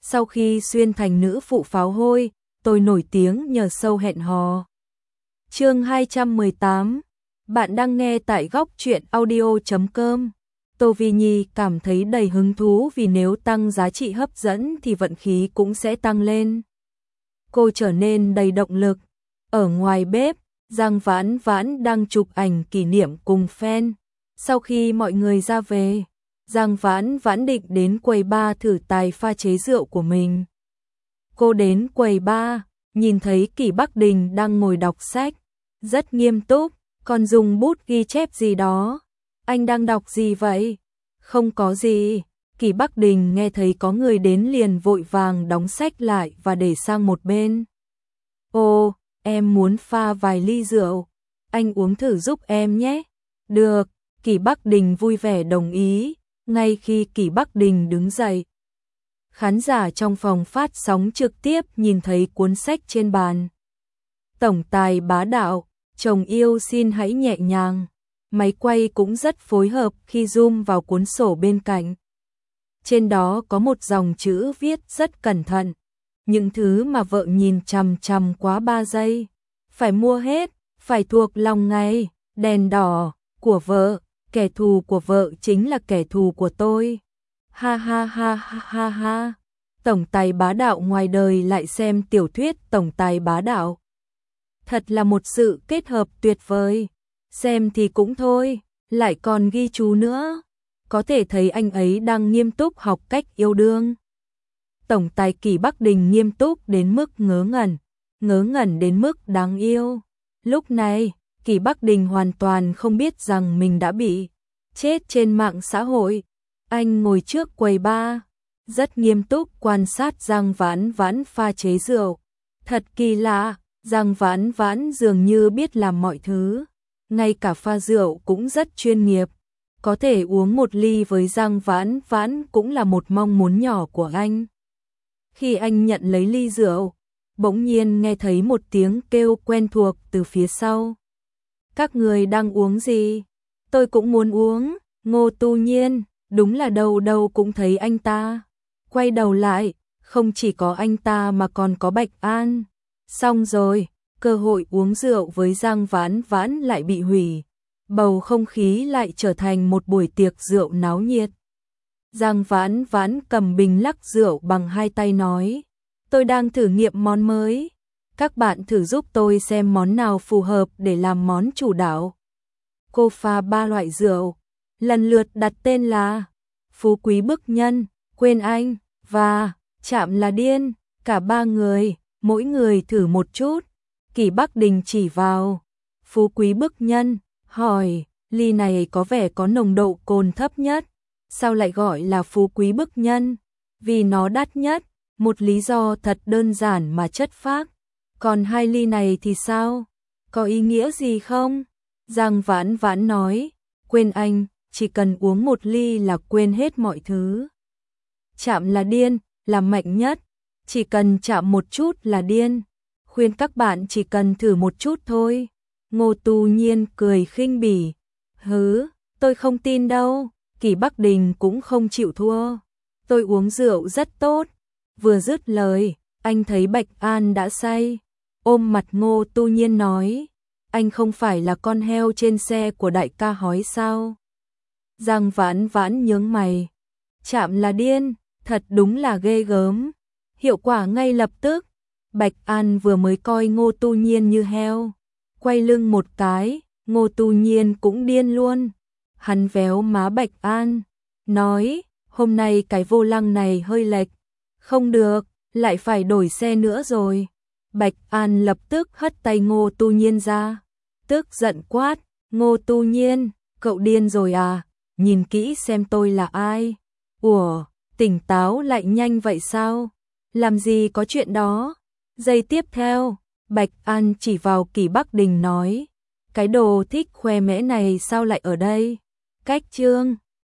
sau khi xuyên thành nữ phụ pháo hôi, tôi nổi tiếng nhờ show hẹn hò. Chương 218. Bạn đang nghe tại góc truyện audio.com. Tô Vi Nhi cảm thấy đầy hứng thú vì nếu tăng giá trị hấp dẫn thì vận khí cũng sẽ tăng lên. Cô trở nên đầy động lực. Ở ngoài bếp, Giang Vãn Vãn đang chụp ảnh kỷ niệm cùng fan. Sau khi mọi người ra về, Giang Vãn Vãn định đến quầy bar thử tài pha chế rượu của mình. Cô đến quầy bar, nhìn thấy Kỷ Bắc Đình đang ngồi đọc sách, rất nghiêm túc, còn dùng bút ghi chép gì đó. Anh đang đọc gì vậy? Không có gì. Kỷ Bắc Đình nghe thấy có người đến liền vội vàng đóng sách lại và để sang một bên. Ồ, em muốn pha vài ly rượu. Anh uống thử giúp em nhé. Được, Kỷ Bắc Đình vui vẻ đồng ý. Ngay khi Kỷ Bắc Đình đứng dậy, khán giả trong phòng phát sóng trực tiếp nhìn thấy cuốn sách trên bàn. Tổng tài bá đạo, chồng yêu xin hãy nhẹ nhàng. Máy quay cũng rất phối hợp khi zoom vào cuốn sổ bên cạnh. Trên đó có một dòng chữ viết rất cẩn thận. Những thứ mà vợ nhìn chằm chằm quá 3 giây. Phải mua hết, phải thuộc lòng ngay. Đèn đỏ của vợ, kẻ thù của vợ chính là kẻ thù của tôi. Ha ha ha ha ha ha. Tổng tài bá đạo ngoài đời lại xem tiểu thuyết tổng tài bá đạo. Thật là một sự kết hợp tuyệt vời. Xem thì cũng thôi, lại còn ghi chú nữa. Có thể thấy anh ấy đang nghiêm túc học cách yêu đương. Tổng tài Kỷ Bắc Đình nghiêm túc đến mức ngớ ngẩn đến mức đáng yêu. Lúc này, Kỷ Bắc Đình hoàn toàn không biết rằng mình đã bị chết trên mạng xã hội. Anh ngồi trước quầy bar, rất nghiêm túc quan sát Giang Vãn Vãn pha chế rượu. Thật kỳ lạ, Giang Vãn Vãn dường như biết làm mọi thứ. Ngay cả pha rượu cũng rất chuyên nghiệp. Có thể uống một ly với Giang Vãn Vãn cũng là một mong muốn nhỏ của anh. Khi anh nhận lấy ly rượu, bỗng nhiên nghe thấy một tiếng kêu quen thuộc từ phía sau. Các người đang uống gì? Tôi cũng muốn uống. Ngô Tu Nhiên, đúng là đâu đâu cũng thấy anh ta. Quay đầu lại, không chỉ có anh ta mà còn có Bạch An. Xong rồi, cơ hội uống rượu với Giang Vãn Vãn lại bị hủy. Bầu không khí lại trở thành một buổi tiệc rượu náo nhiệt. Giang Vãn Vãn cầm bình lắc rượu bằng hai tay nói. Tôi đang thử nghiệm món mới. Các bạn thử giúp tôi xem món nào phù hợp để làm món chủ đạo. Cô pha 3 loại rượu, lần lượt đặt tên là Phú Quý Bức Nhân, Quên Anh và Chạm Là Điên. Cả 3 người, mỗi người thử một chút. Kỷ Bắc Đình chỉ vào Phú Quý Bức Nhân, hỏi, ly này có vẻ có nồng độ cồn thấp nhất. Sao lại gọi là Phú Quý Bức Nhân? Vì nó đắt nhất, một lý do thật đơn giản mà chất phác. Còn 2 ly này thì sao? Có ý nghĩa gì không? Giang Vãn Vãn nói, Quên Anh, chỉ cần uống một ly là quên hết mọi thứ. Chạm Là Điên, là mạnh nhất, chỉ cần chạm một chút là điên. Khuyên các bạn chỉ cần thử một chút thôi. Ngô Tu Nhiên cười khinh bỉ. Hứ, tôi không tin đâu. Kỷ Bắc Đình cũng không chịu thua. Tôi uống rượu rất tốt. Vừa dứt lời, anh thấy Bạch An đã say. Ôm mặt Ngô Tu Nhiên nói, anh không phải là con heo trên xe của đại ca hói sao? Giang Vãn Vãn nhướng mày. Chạm Là Điên, thật đúng là ghê gớm. Hiệu quả ngay lập tức. Bạch An vừa mới coi Ngô Tu Nhiên như heo. Quay lưng một cái, Ngô Tu Nhiên cũng điên luôn. Hắn véo má Bạch An, nói, hôm nay cái vô lăng này hơi lệch. Không được, lại phải đổi xe nữa rồi. Bạch An lập tức hất tay Ngô Tu Nhiên ra. Tức giận quát, Ngô Tu Nhiên, cậu điên rồi à? Nhìn kỹ xem tôi là ai. Ủa, tỉnh táo lại nhanh vậy sao? Làm gì có chuyện đó? Giây tiếp theo, Bạch An chỉ vào Kỷ Bắc Đình nói, cái đồ thích khoe mẽ này sao lại ở đây? Cách chương